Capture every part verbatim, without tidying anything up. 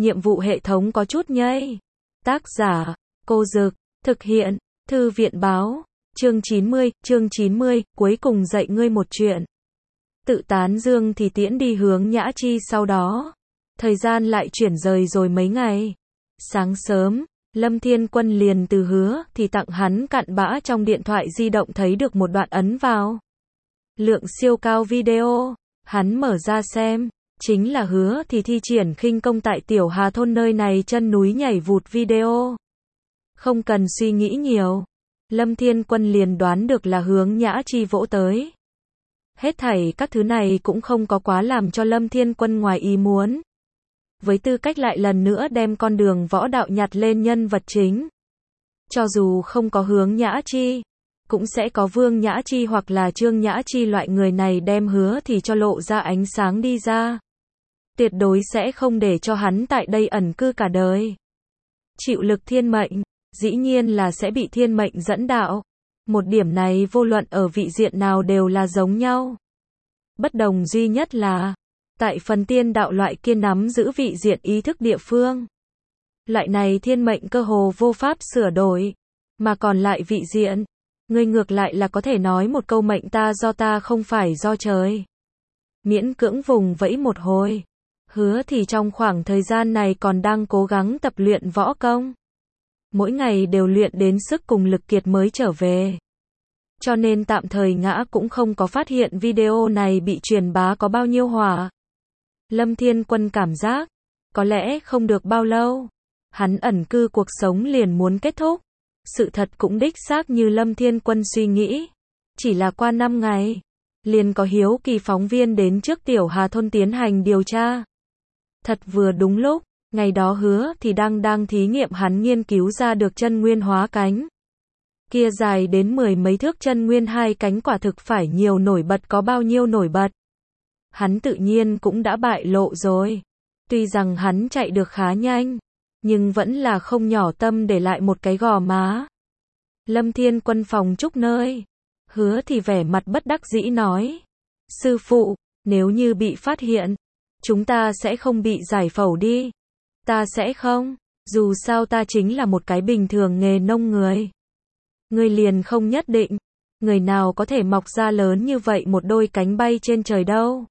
nhiệm vụ hệ thống có chút nhây. Tác giả, Cô Dực, thực hiện, Thư viện Báo, chương chín mươi, chương chín mươi, cuối cùng dạy ngươi một chuyện. Tự tán dương thì tiễn đi Hướng Nhã Chi sau đó. Thời gian lại chuyển rời rồi mấy ngày. Sáng sớm, Lâm Thiên Quân liền từ Hứa thì tặng hắn cặn bã trong điện thoại di động thấy được một đoạn ấn vào. Lượng siêu cao video, hắn mở ra xem, chính là Hứa thì thi triển khinh công tại Tiểu Hà Thôn nơi này chân núi nhảy vụt video. Không cần suy nghĩ nhiều, Lâm Thiên Quân liền đoán được là Hướng Nhã Chi vỗ tới. Hết thảy các thứ này cũng không có quá làm cho Lâm Thiên Quân ngoài ý muốn. Với tư cách lại lần nữa đem con đường võ đạo nhặt lên nhân vật chính. Cho dù không có Hướng Nhã Chi, cũng sẽ có Vương Nhã Chi hoặc là Trương Nhã Chi loại người này đem Hứa thì cho lộ ra ánh sáng đi ra. Tuyệt đối sẽ không để cho hắn tại đây ẩn cư cả đời. Chịu lực thiên mệnh, dĩ nhiên là sẽ bị thiên mệnh dẫn đạo. Một điểm này vô luận ở vị diện nào đều là giống nhau. Bất đồng duy nhất là, tại phần tiên đạo loại kia nắm giữ vị diện ý thức địa phương. Loại này thiên mệnh cơ hồ vô pháp sửa đổi. Mà còn lại vị diện, ngươi ngược lại là có thể nói một câu mệnh ta do ta không phải do trời. Miễn cưỡng vùng vẫy một hồi. Hứa thì trong khoảng thời gian này còn đang cố gắng tập luyện võ công. Mỗi ngày đều luyện đến sức cùng lực kiệt mới trở về. Cho nên tạm thời ngã cũng không có phát hiện video này bị truyền bá có bao nhiêu hỏa. Lâm Thiên Quân cảm giác, có lẽ không được bao lâu, hắn ẩn cư cuộc sống liền muốn kết thúc. Sự thật cũng đích xác như Lâm Thiên Quân suy nghĩ. Chỉ là qua năm ngày, liền có hiếu kỳ phóng viên đến trước Tiểu Hà Thôn tiến hành điều tra. Thật vừa đúng lúc, ngày đó Hứa thì đang đang thí nghiệm hắn nghiên cứu ra được chân nguyên hóa cánh. Kia dài đến mười mấy thước chân nguyên hai cánh quả thực phải nhiều nổi bật có bao nhiêu nổi bật. Hắn tự nhiên cũng đã bại lộ rồi. Tuy rằng hắn chạy được khá nhanh, nhưng vẫn là không nhỏ tâm để lại một cái gò má. Lâm Thiên Quân phòng trúc nơi. Hứa thì vẻ mặt bất đắc dĩ nói. Sư phụ, nếu như bị phát hiện, chúng ta sẽ không bị giải phẫu đi. Ta sẽ không, dù sao ta chính là một cái bình thường nghề nông người. Người liền không nhất định, người nào có thể mọc ra lớn như vậy một đôi cánh bay trên trời đâu.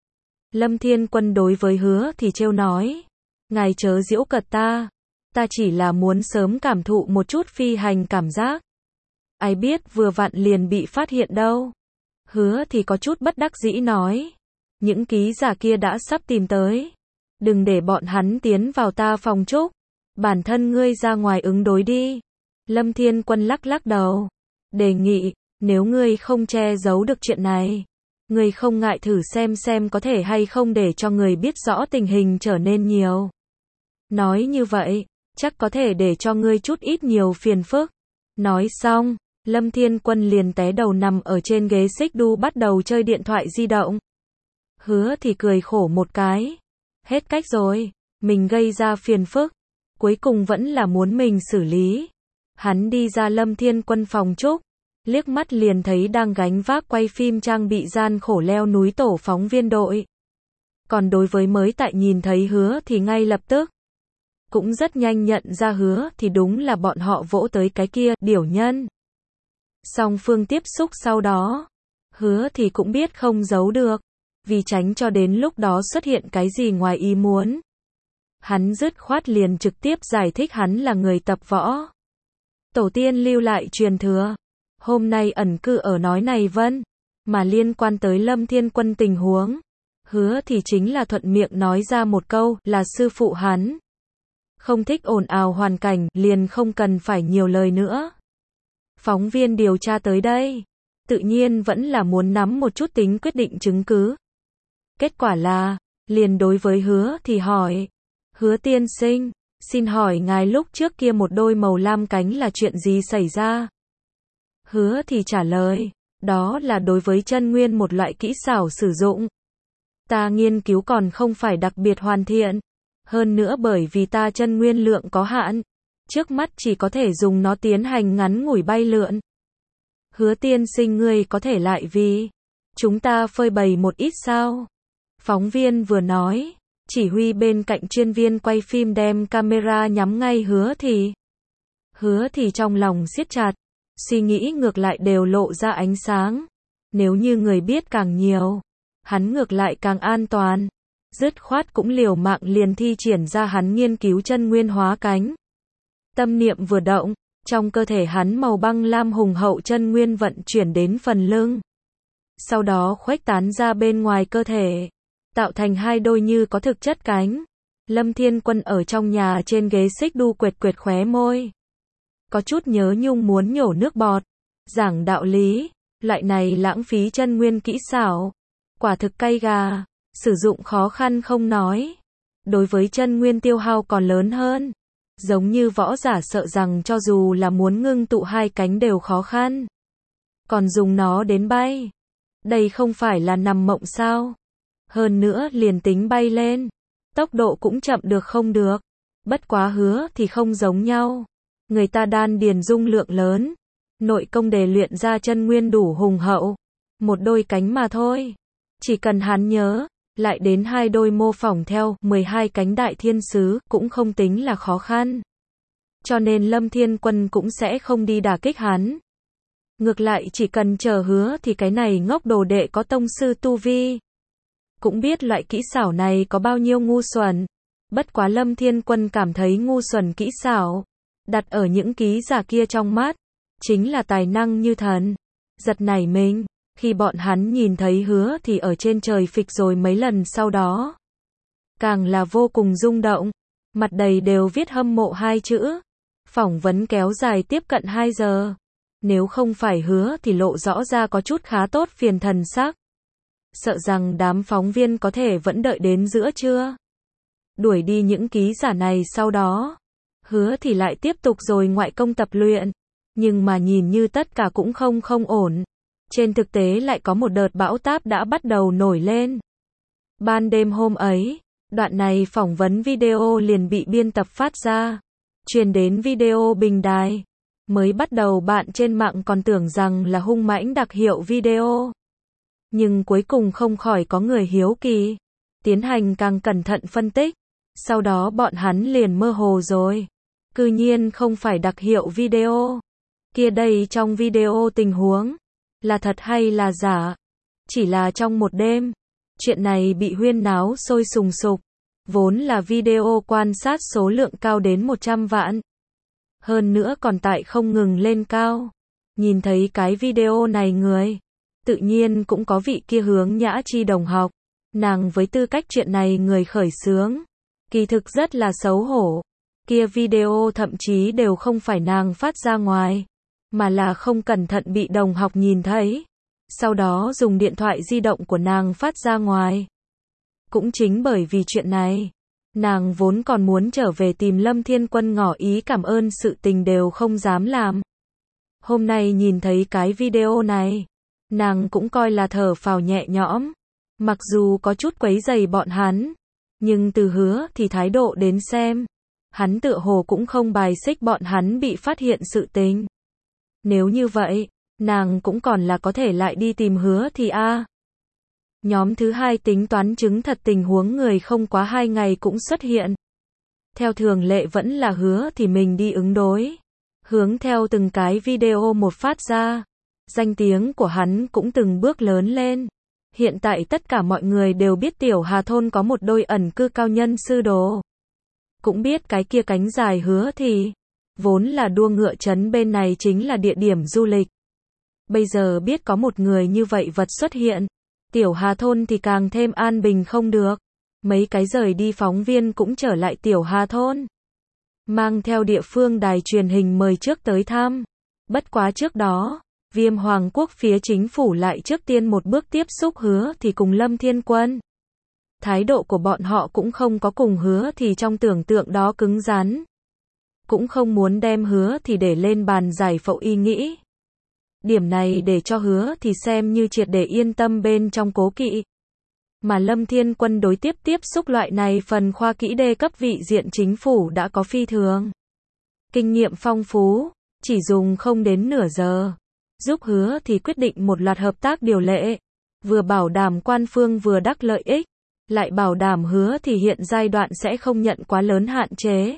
Lâm Thiên Quân đối với Hứa thì trêu nói. Ngài chớ giễu cợt ta, ta chỉ là muốn sớm cảm thụ một chút phi hành cảm giác. Ai biết vừa vặn liền bị phát hiện đâu. Hứa thì có chút bất đắc dĩ nói. Những ký giả kia đã sắp tìm tới. Đừng để bọn hắn tiến vào ta phòng trúc. Bản thân ngươi ra ngoài ứng đối đi. Lâm Thiên Quân lắc lắc đầu. Đề nghị, nếu ngươi không che giấu được chuyện này, ngươi không ngại thử xem xem có thể hay không để cho người biết rõ tình hình trở nên nhiều. Nói như vậy, chắc có thể để cho ngươi chút ít nhiều phiền phức. Nói xong, Lâm Thiên Quân liền té đầu nằm ở trên ghế xích đu bắt đầu chơi điện thoại di động. Hứa thì cười khổ một cái. Hết cách rồi, mình gây ra phiền phức, cuối cùng vẫn là muốn mình xử lý. Hắn đi ra Lâm Thiên Quân phòng trúc, liếc mắt liền thấy đang gánh vác quay phim trang bị gian khổ leo núi tổ phóng viên đội. Còn đối với mới tại nhìn thấy Hứa thì ngay lập tức, cũng rất nhanh nhận ra Hứa thì đúng là bọn họ vỗ tới cái kia, điểu nhân. Song phương tiếp xúc sau đó, Hứa thì cũng biết không giấu được, vì tránh cho đến lúc đó xuất hiện cái gì ngoài ý muốn. Hắn dứt khoát liền trực tiếp giải thích hắn là người tập võ. Tổ tiên lưu lại truyền thừa. Hôm nay ẩn cư ở nói này vân, mà liên quan tới Lâm Thiên Quân tình huống. Hứa thì chính là thuận miệng nói ra một câu là sư phụ hắn. Không thích ồn ào hoàn cảnh, liền không cần phải nhiều lời nữa. Phóng viên điều tra tới đây, tự nhiên vẫn là muốn nắm một chút tính quyết định chứng cứ. Kết quả là, liền đối với Hứa thì hỏi. Hứa tiên sinh, xin hỏi ngài lúc trước kia một đôi màu lam cánh là chuyện gì xảy ra? Hứa thì trả lời, đó là đối với chân nguyên một loại kỹ xảo sử dụng. Ta nghiên cứu còn không phải đặc biệt hoàn thiện. Hơn nữa bởi vì ta chân nguyên lượng có hạn, trước mắt chỉ có thể dùng nó tiến hành ngắn ngủi bay lượn. Hứa tiên sinh ngươi có thể lại vì chúng ta phơi bày một ít sao? Phóng viên vừa nói, Chỉ huy bên cạnh chuyên viên quay phim đem camera nhắm ngay Hứa Thì. Hứa Thì trong lòng siết chặt, suy nghĩ ngược lại đều lộ ra ánh sáng. Nếu như người biết càng nhiều, hắn ngược lại càng an toàn. Dứt khoát cũng liều mạng liền thi triển ra hắn nghiên cứu chân nguyên hóa cánh. Tâm niệm vừa động, trong cơ thể hắn màu băng lam hùng hậu chân nguyên vận chuyển đến phần lưng. Sau đó khuếch tán ra bên ngoài cơ thể, tạo thành hai đôi như có thực chất cánh. Lâm Thiên Quân ở trong nhà trên ghế xích đu quệt quệt khóe môi. Có chút nhớ nhung muốn nhổ nước bọt. Giảng đạo lý, loại này lãng phí chân nguyên kỹ xảo. Quả thực cay gà, sử dụng khó khăn không nói. Đối với chân nguyên tiêu hao còn lớn hơn. Giống như võ giả sợ rằng cho dù là muốn ngưng tụ hai cánh đều khó khăn. Còn dùng nó đến bay. Đây không phải là nằm mộng sao? Hơn nữa liền tính bay lên, tốc độ cũng chậm được không được. Bất quá Hứa thì không giống nhau. Người ta đan điền dung lượng lớn, nội công đề luyện ra chân nguyên đủ hùng hậu. Một đôi cánh mà thôi. Chỉ cần hắn nhớ, lại đến hai đôi mô phỏng theo mười hai cánh đại thiên sứ cũng không tính là khó khăn. Cho nên Lâm Thiên Quân cũng sẽ không đi đả kích hắn. Ngược lại chỉ cần chờ Hứa thì cái này ngốc đồ đệ có tông sư tu vi. Cũng biết loại kỹ xảo này có bao nhiêu ngu xuẩn. Bất quá Lâm Thiên Quân cảm thấy ngu xuẩn kỹ xảo, đặt ở những ký giả kia trong mắt, chính là tài năng như thần. Giật nảy mình, khi bọn hắn nhìn thấy Hứa thì ở trên trời phịch rồi mấy lần sau đó. Càng là vô cùng rung động, mặt đầy đều viết hâm mộ hai chữ. Phỏng vấn kéo dài tiếp cận hai giờ. Nếu không phải Hứa thì lộ rõ ra có chút khá tốt phiền thần sắc. Sợ rằng đám phóng viên có thể vẫn đợi đến giữa trưa. Đuổi đi những ký giả này sau đó. Hứa thì lại tiếp tục rồi ngoại công tập luyện. Nhưng mà nhìn như tất cả cũng không không ổn. Trên thực tế lại có một đợt bão táp đã bắt đầu nổi lên. Ban đêm hôm ấy, đoạn này phỏng vấn video liền bị biên tập phát ra. Truyền đến video bình đài. Mới bắt đầu bạn trên mạng còn tưởng rằng là hung mãnh đặc hiệu video. Nhưng cuối cùng không khỏi có người hiếu kỳ. Tiến hành càng cẩn thận phân tích. Sau đó bọn hắn liền mơ hồ rồi. Cư nhiên không phải đặc hiệu video. Kia đây trong video tình huống. Là thật hay là giả? Chỉ là trong một đêm. Chuyện này bị huyên náo sôi sùng sục. Vốn là video quan sát số lượng cao đến một trăm vạn. Hơn nữa còn tại không ngừng lên cao. Nhìn thấy cái video này người. Tự nhiên cũng có vị kia Hướng Nhã Chi đồng học. Nàng với tư cách chuyện này người khởi xướng. Kỳ thực rất là xấu hổ. Kia video thậm chí đều không phải nàng phát ra ngoài. Mà là không cẩn thận bị đồng học nhìn thấy. Sau đó dùng điện thoại di động của nàng phát ra ngoài. Cũng chính bởi vì chuyện này. Nàng vốn còn muốn trở về tìm Lâm Thiên Quân ngỏ ý cảm ơn sự tình đều không dám làm. Hôm nay nhìn thấy cái video này. Nàng cũng coi là thở phào nhẹ nhõm. Mặc dù có chút quấy rầy bọn hắn. Nhưng từ Hứa thì thái độ đến xem. Hắn tựa hồ cũng không bài xích bọn hắn bị phát hiện sự tình. Nếu như vậy, nàng cũng còn là có thể lại đi tìm Hứa thì a. À. Nhóm thứ hai tính toán chứng thật tình huống người không quá hai ngày cũng xuất hiện. Theo thường lệ vẫn là Hứa thì mình đi ứng đối. Hướng theo từng cái video một phát ra. Danh tiếng của hắn cũng từng bước lớn lên. Hiện tại tất cả mọi người đều biết Tiểu Hà Thôn có một đôi ẩn cư cao nhân sư đồ. Cũng biết cái kia cánh dài Hứa thì. Vốn là đua ngựa trấn bên này chính là địa điểm du lịch. Bây giờ biết có một người như vậy vật xuất hiện. Tiểu Hà Thôn thì càng thêm an bình không được. Mấy cái rời đi phóng viên cũng trở lại Tiểu Hà Thôn. Mang theo địa phương đài truyền hình mời trước tới thăm. Bất quá trước đó, Viêm Hoàng quốc phía chính phủ lại trước tiên một bước tiếp xúc Hứa thì cùng Lâm Thiên Quân. Thái độ của bọn họ cũng không có cùng Hứa thì trong tưởng tượng đó cứng rắn. Cũng không muốn đem Hứa thì để lên bàn giải phẫu ý nghĩ. Điểm này để cho Hứa thì xem như triệt để yên tâm bên trong cố kỵ. Mà Lâm Thiên Quân đối tiếp tiếp xúc loại này phần khoa kỹ đề cấp vị diện chính phủ đã có phi thường. Kinh nghiệm phong phú, chỉ dùng không đến nửa giờ. Giúp Hứa thì quyết định một loạt hợp tác điều lệ. Vừa bảo đảm quan phương vừa đắc lợi ích. lại bảo đảm hứa thì hiện giai đoạn sẽ không nhận quá lớn hạn chế.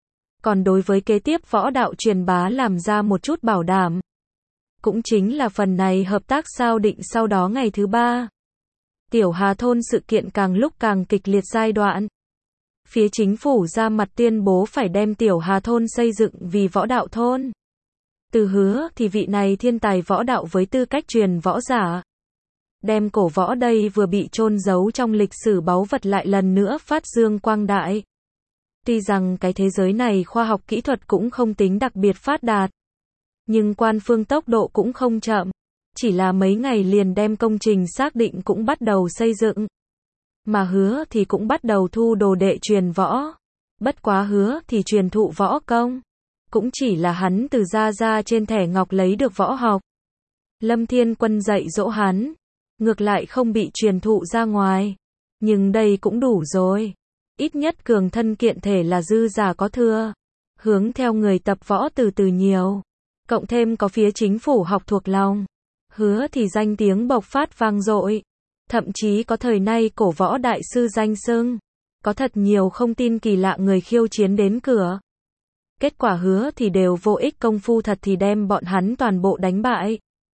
Còn đối với kế tiếp võ đạo truyền bá làm ra một chút bảo đảm. Cũng chính là phần này hợp tác sao định sau đó ngày thứ ba. Tiểu Hà Thôn sự kiện càng lúc càng kịch liệt giai đoạn. Phía chính phủ ra mặt tuyên bố phải đem Tiểu Hà Thôn xây dựng vì võ đạo thôn. Từ hứa thì vị này thiên tài võ đạo với tư cách truyền võ giả. Đem cổ võ đây vừa bị chôn giấu trong lịch sử báu vật lại lần nữa phát dương quang đại. Tuy rằng cái thế giới này khoa học kỹ thuật cũng không tính đặc biệt phát đạt. Nhưng quan phương tốc độ cũng không chậm. Chỉ là mấy ngày liền đem công trình xác định cũng bắt đầu xây dựng. Mà hứa thì cũng bắt đầu thu đồ đệ truyền võ. Bất quá hứa thì truyền thụ võ công. Cũng chỉ là hắn từ ra ra trên thẻ ngọc lấy được võ học. Lâm Thiên Quân dạy dỗ hắn. Ngược lại không bị truyền thụ ra ngoài. Nhưng đây cũng đủ rồi. Ít nhất cường thân kiện thể là dư giả có thừa. Hướng theo người tập võ từ từ nhiều. Cộng thêm có phía chính phủ học thuộc lòng. Hứa thì danh tiếng bộc phát vang dội. Thậm chí có thời nay cổ võ đại sư danh xưng. Có thật nhiều không tin kỳ lạ người khiêu chiến đến cửa. Kết quả hứa thì đều vô ích, công phu thật thì đem bọn hắn toàn bộ đánh bại.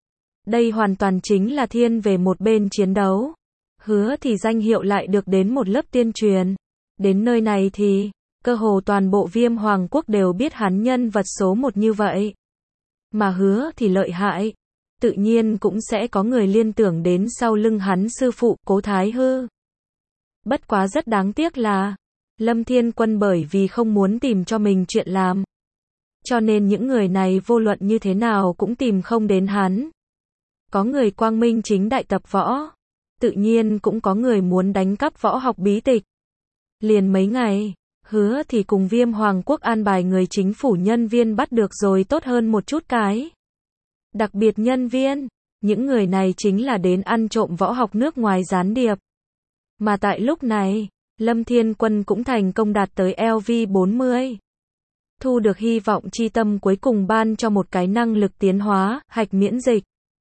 Đây hoàn toàn chính là thiên về một bên chiến đấu. Hứa thì danh hiệu lại được đến một lớp tiên truyền. Đến nơi này thì, cơ hồ toàn bộ Viêm Hoàng quốc đều biết hắn nhân vật số một như vậy. Mà hứa thì lợi hại. Tự nhiên cũng sẽ có người liên tưởng đến sau lưng hắn sư phụ Cố Thái Hư. Bất quá rất đáng tiếc là, Lâm Thiên Quân bởi vì không muốn tìm cho mình chuyện làm. Cho nên những người này vô luận như thế nào cũng tìm không đến hắn. Có người quang minh chính đại tập võ. Tự nhiên cũng có người muốn đánh cắp võ học bí tịch. Liền mấy ngày, hứa thì cùng Viêm Hoàng quốc an bài người chính phủ nhân viên bắt được rồi tốt hơn một chút cái. Đặc biệt nhân viên, những người này chính là đến ăn trộm võ học nước ngoài gián điệp. Mà tại lúc này, Lâm Thiên Quân cũng thành công đạt tới L V bốn mươi. Thu được hy vọng chi tâm cuối cùng ban cho một cái năng lực tiến hóa, hạch miễn dịch.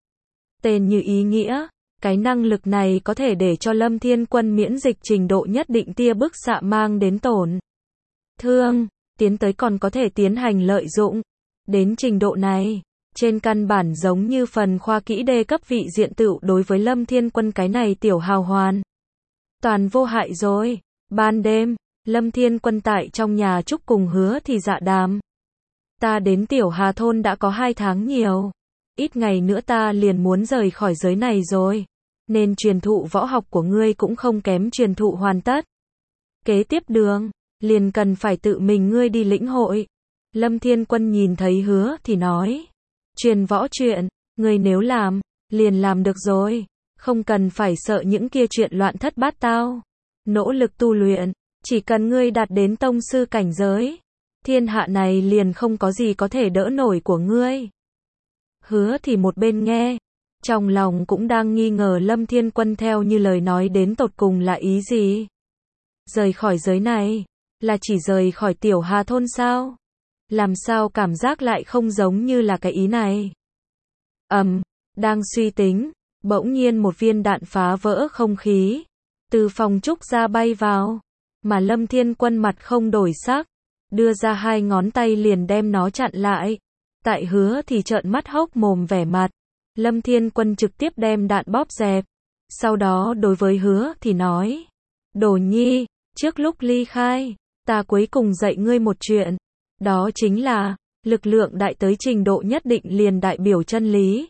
Tên như ý nghĩa, cái năng lực này có thể để cho Lâm Thiên Quân miễn dịch trình độ nhất định tia bức xạ mang đến tổn thương, tiến tới còn có thể tiến hành lợi dụng. Đến trình độ này, trên căn bản giống như phần khoa kỹ đề cấp vị diện tựu đối với Lâm Thiên Quân cái này tiểu hào hoàn. Toàn vô hại rồi. Ban đêm, Lâm Thiên Quân tại trong nhà chúc cùng hứa thì dạ đàm. Ta đến Tiểu Hà Thôn đã có hai tháng nhiều. Ít ngày nữa ta liền muốn rời khỏi giới này rồi. Nên truyền thụ võ học của ngươi cũng không kém truyền thụ hoàn tất. Kế tiếp đường, liền cần phải tự mình ngươi đi lĩnh hội. Lâm Thiên Quân nhìn thấy hứa thì nói. Truyền võ chuyện, ngươi nếu làm, liền làm được rồi. Không cần phải sợ những kia chuyện loạn thất bát tao. Nỗ lực tu luyện, chỉ cần ngươi đạt đến tông sư cảnh giới. Thiên hạ này liền không có gì có thể đỡ nổi của ngươi. Hứa thì một bên nghe. Trong lòng cũng đang nghi ngờ Lâm Thiên Quân theo như lời nói đến tột cùng là ý gì. Rời khỏi giới này, là chỉ rời khỏi Tiểu Hà Thôn sao? Làm sao cảm giác lại không giống như là cái ý này? Ầm, um, đang suy tính, bỗng nhiên một viên đạn phá vỡ không khí. Từ phòng trúc ra bay vào. Mà Lâm Thiên Quân mặt không đổi sắc. Đưa ra hai ngón tay liền đem nó chặn lại. Tại hứa thì trợn mắt hốc mồm vẻ mặt. Lâm Thiên Quân trực tiếp đem đạn bóp dẹp. Sau đó đối với hứa thì nói. Đồ nhi, trước lúc ly khai, ta cuối cùng dạy ngươi một chuyện. Đó chính là, lực lượng đại tới trình độ nhất định liền đại biểu chân lý.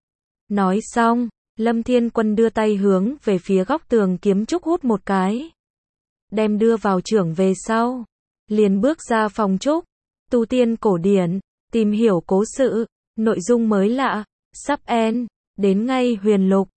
Nói xong, Lâm Thiên Quân đưa tay hướng về phía góc tường kiếm trúc hút một cái. Đem đưa vào trưởng về sau. Liền bước ra phòng trúc. Tu tiên cổ điển, tìm hiểu cố sự, nội dung mới lạ, sắp end, đến ngay huyền lục.